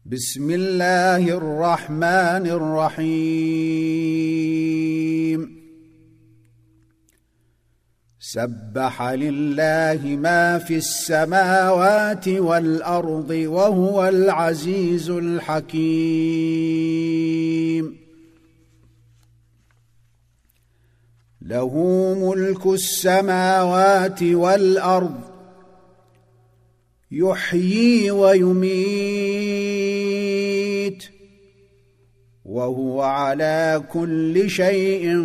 بسم الله الرحمن الرحيم سبح لله ما في السماوات والأرض وهو العزيز الحكيم له ملك السماوات والأرض يحيي ويميت وهو على كل شيء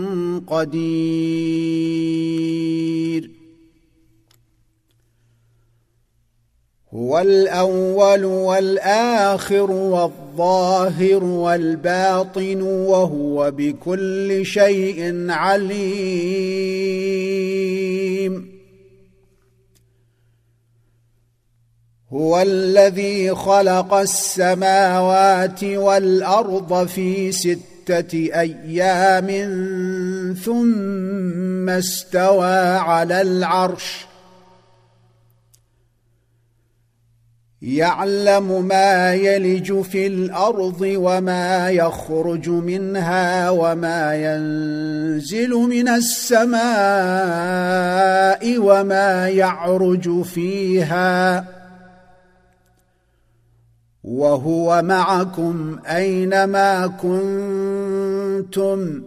قدير هو الأول والآخر والظاهر والباطن وهو بكل شيء عليم هو الذي خلق السماوات والأرض في 6 أيام ثم استوى على العرش يعلم ما يلج في الأرض وما يخرج منها وما ينزل من السماء وما يعرج فيها وهو معكم أينما كنتم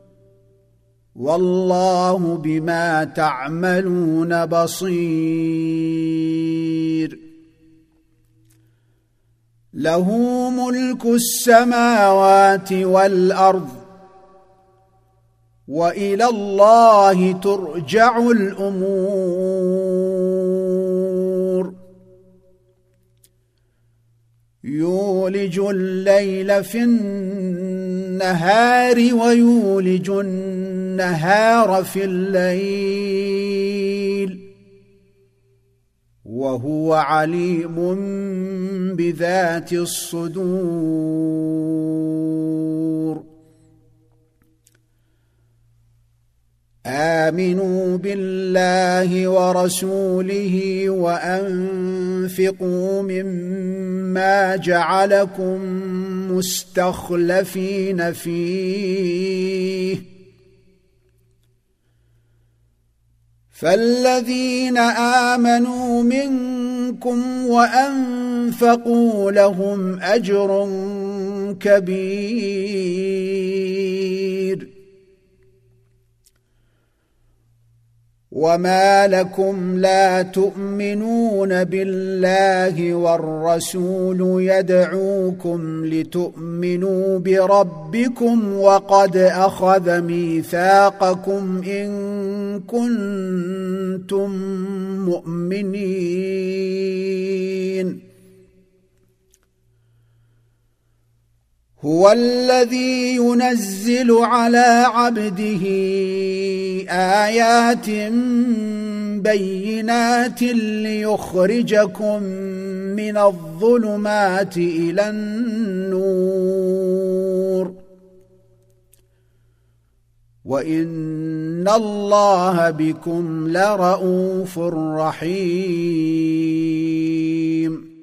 والله بما تعملون بصير له ملك السماوات والأرض وإلى الله ترجع الأمور يولج الليل في النهار ويولج النهار في الليل وهو عليم بذات الصدور آمنوا بالله ورسوله وأنفقوا مما جعلكم مستخلفين فيه فالذين آمنوا منكم وأنفقوا لهم أجر كبير وما لكم لا تؤمنون بالله والرسول يدعوكم لتؤمنوا بربكم وقد أخذ ميثاقكم إن كنتم مؤمنين هو الذي ينزل على عبده آيات بينات ليخرجكم من الظلمات إلى النور وإن الله بكم لرءوف رحيم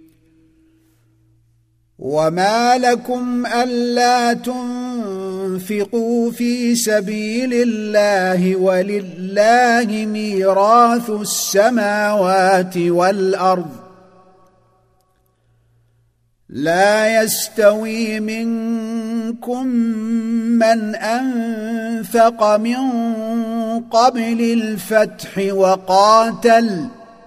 وما لكم ألا تنفقوا في سبيل الله ولله ميراث السماوات والأرض لا يستوي منكم من أنفق من قبل الفتح وقاتل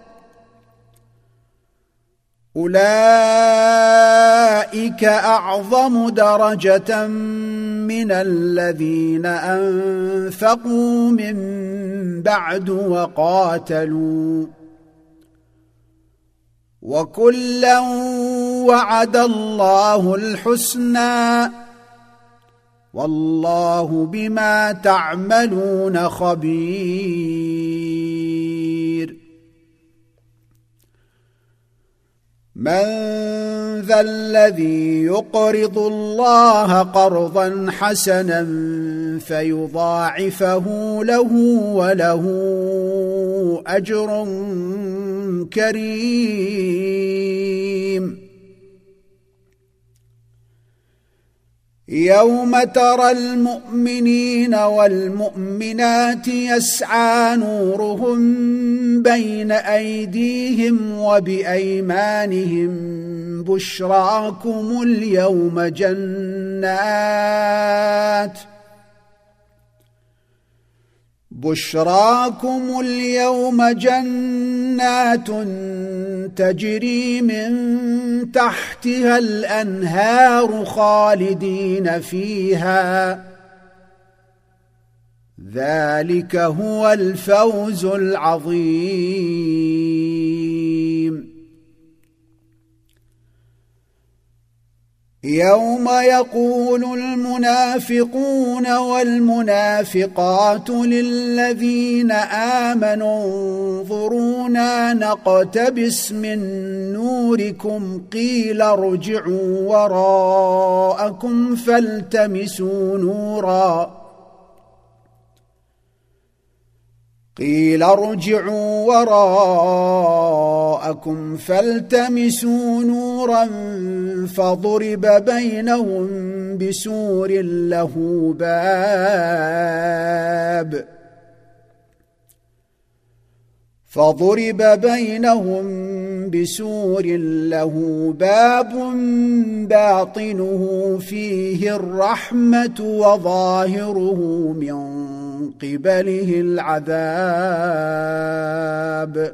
أولئك أعظم درجة من الذين أنفقوا من بعد وقاتلوا وكلا وعد الله الحسنى والله بما تعملون خبير من ذا الذي يقرض الله قرضا حسنا فيضاعفه له وله أجر كريم يوم ترى المؤمنين والمؤمنات يسعى نورهم بين أيديهم وبأيمانهم بشراكم اليوم جنات تجري من تحتها الأنهار خالدين فيها، ذلك هو الفوز العظيم. يوم يقول المنافقون والمنافقات للذين آمنوا انظرونا نقتبس من نوركم قيل ارجعوا وراءكم فالتمسوا نورا فضرب بينهم بسور له باب باطنه فيه الرحمة وظاهره من قبله العذاب.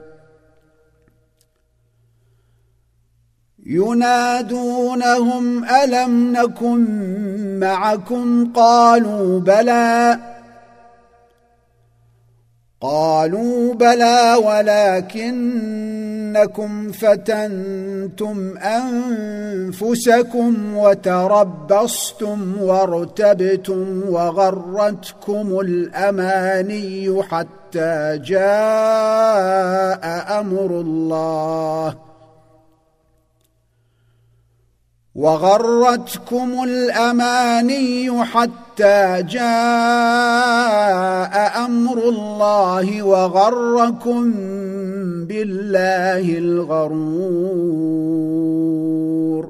ينادونهم ألم نكن معكم قالوا بلى ولكنكم فتنتم أنفسكم وتربصتم وارتبتم وغرتكم الأماني حتى جاء أمر الله وغركم بالله الغرور.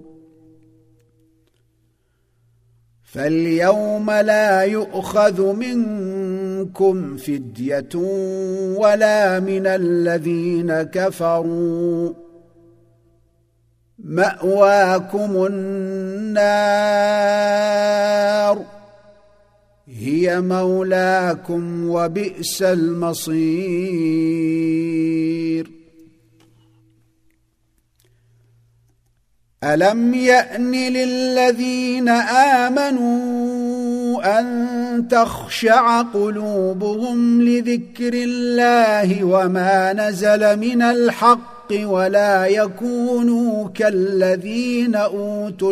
فاليوم لا يؤخذ منكم فدية ولا من الذين كفروا، مأواكم النار هي مولاكم وبئس المصير. ألم يأن للذين آمنوا أن تخشع قلوبهم لذكر الله وما نزل من الحق ولا يكونوا كالذين أوتوا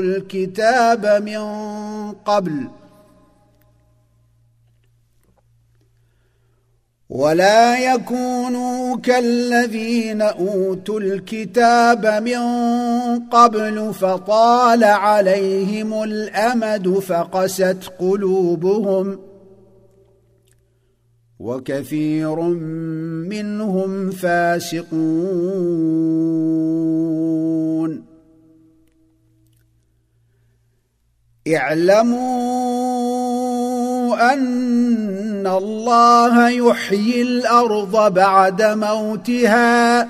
الكتاب من قبل فطال عليهم الأمد فقست قلوبهم وكثير منهم فاسقون. اعلموا أن الله يحيي الأرض بعد موتها،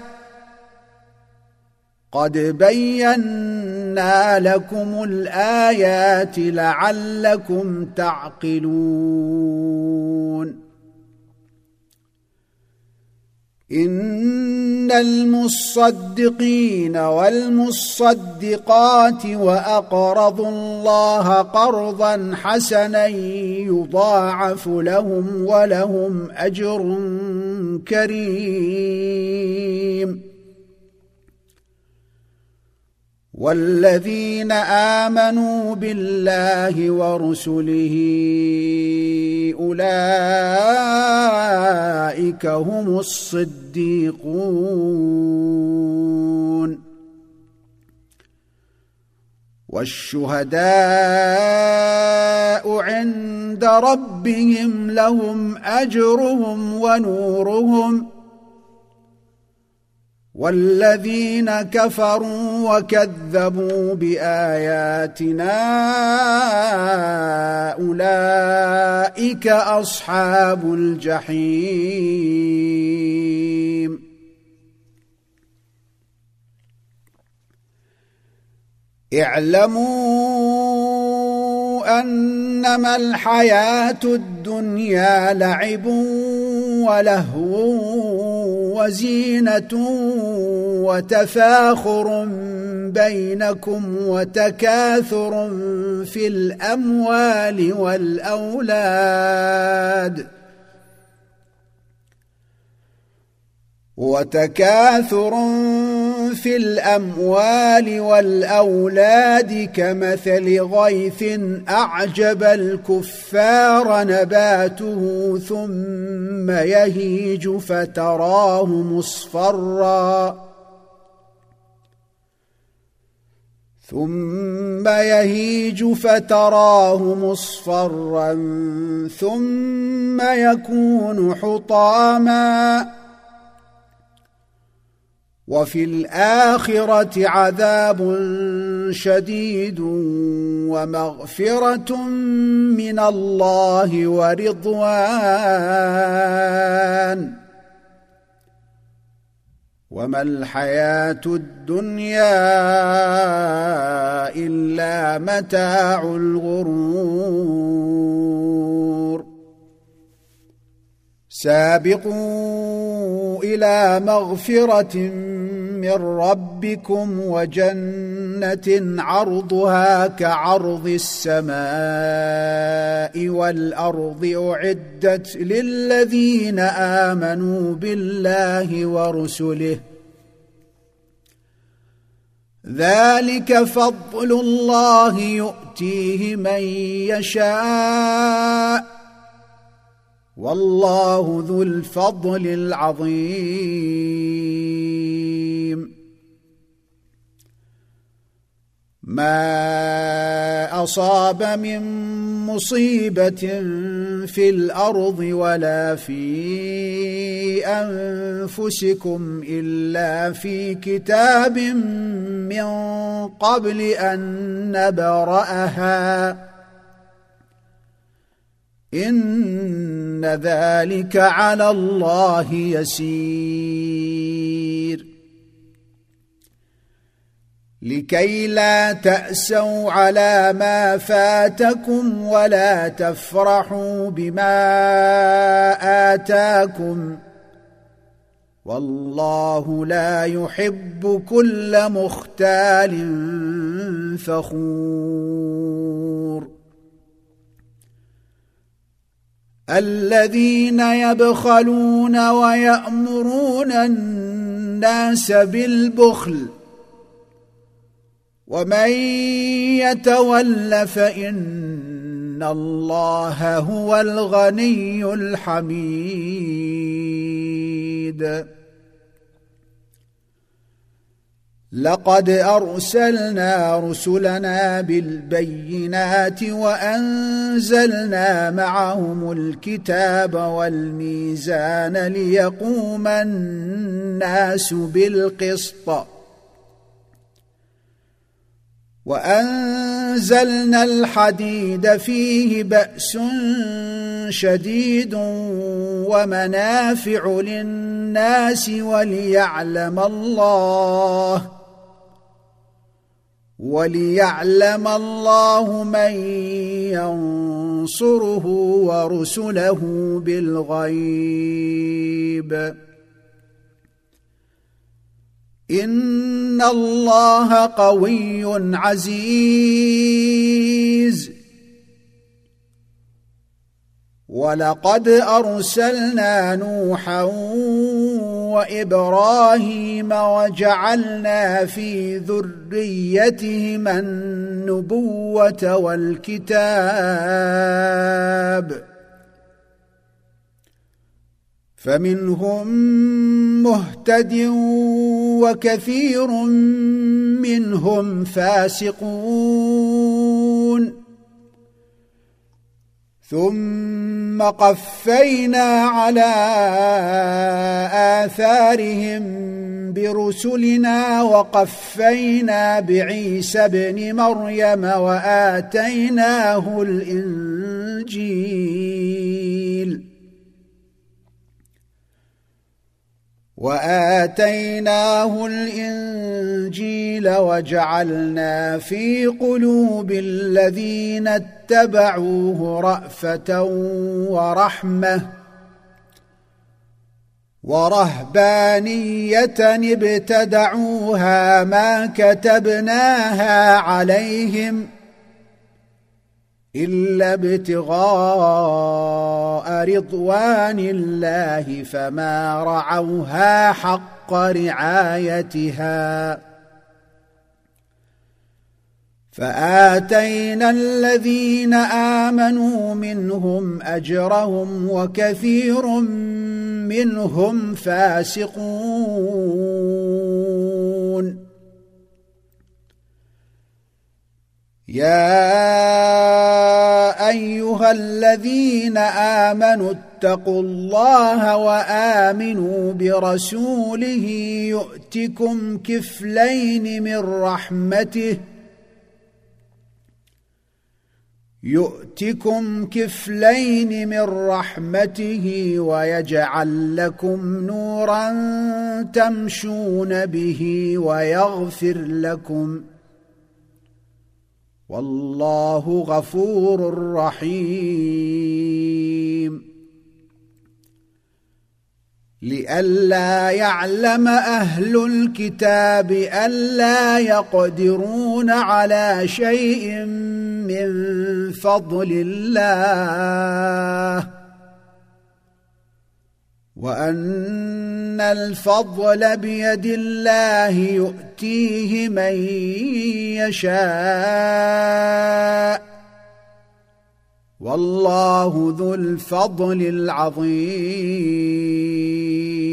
قد بينا لكم الآيات لعلكم تعقلون. إن المصدقين والمصدقات وأقرضوا الله قرضا حسنا يضاعف لهم ولهم أجر كريم. والذين آمنوا بالله ورسله أولئك هم الصديقون والشهداء عند ربهم لهم أجرهم ونورهم والذين كفروا وكذبوا بآياتنا أولئك أصحاب الجحيم اعلموا أنما الحياة الدنيا لعب ولهو وزينة وتفاخر بينكم وتكاثر في الأموال والأولاد كمثل غيث أعجب الكفار نباته ثم يهيج فتراه مصفرا ثم يكون حطاما وفي الآخرة عذاب شديد ومغفرة من الله ورضوان وما الحياة الدنيا إلا متاع الغرور سابقوا إلى مغفرة من ربكم وجنة عرضها كعرض السماء والأرض أعدت للذين آمنوا بالله ورسله ذلك فضل الله يؤتيه من يشاء والله ذو الفضل العظيم ما أصاب من مصيبة في الأرض ولا في أنفسكم إلا في كتاب من قبل أن نبرأها إن ذلك على الله يسير لكي لا تأسوا على ما فاتكم ولا تفرحوا بما آتاكم والله لا يحب كل مختال فخور الذين يبخلون ويأمرون الناس بالبخل ومن يتول فإن الله هو الغني الحميد لقد أرسلنا رسلنا بالبينات وأنزلنا معهم الكتاب والميزان ليقوم الناس بالقسط وأنزلنا الحديد فيه بأس شديد ومنافع للناس وليعلم الله من ينصره ورسله بالغيب إن الله قوي عزيز ولقد أرسلنا نوحا وإبراهيم وجعلنا في ذريتهما النبوة والكتاب فمنهم مهتد وكثير منهم فاسقون ثم قفينا على آثارهم برسلنا وقفينا بعيسى ابن مريم وآتيناه الإنجيل وجعلنا في قلوب الذين اتبعوه رأفة ورحمة ورهبانية ابتدعوها ما كتبناها عليهم إلا ابتغاء رضوان الله فما رعوها حق رعايتها فآتينا الذين آمنوا منهم أجرهم وكثير منهم فاسقون يا أيها الذين آمنوا اتقوا الله وآمنوا برسوله يؤتكم كفلين من رحمته ويجعل لكم نورا تمشون به ويغفر لكم والله غفور رحيم لئلا يعلم أهل الكتاب ألا يقدرون على شيء من فضل الله وأن الفضل بيد الله يؤتيه من يشاء والله ذو الفضل العظيم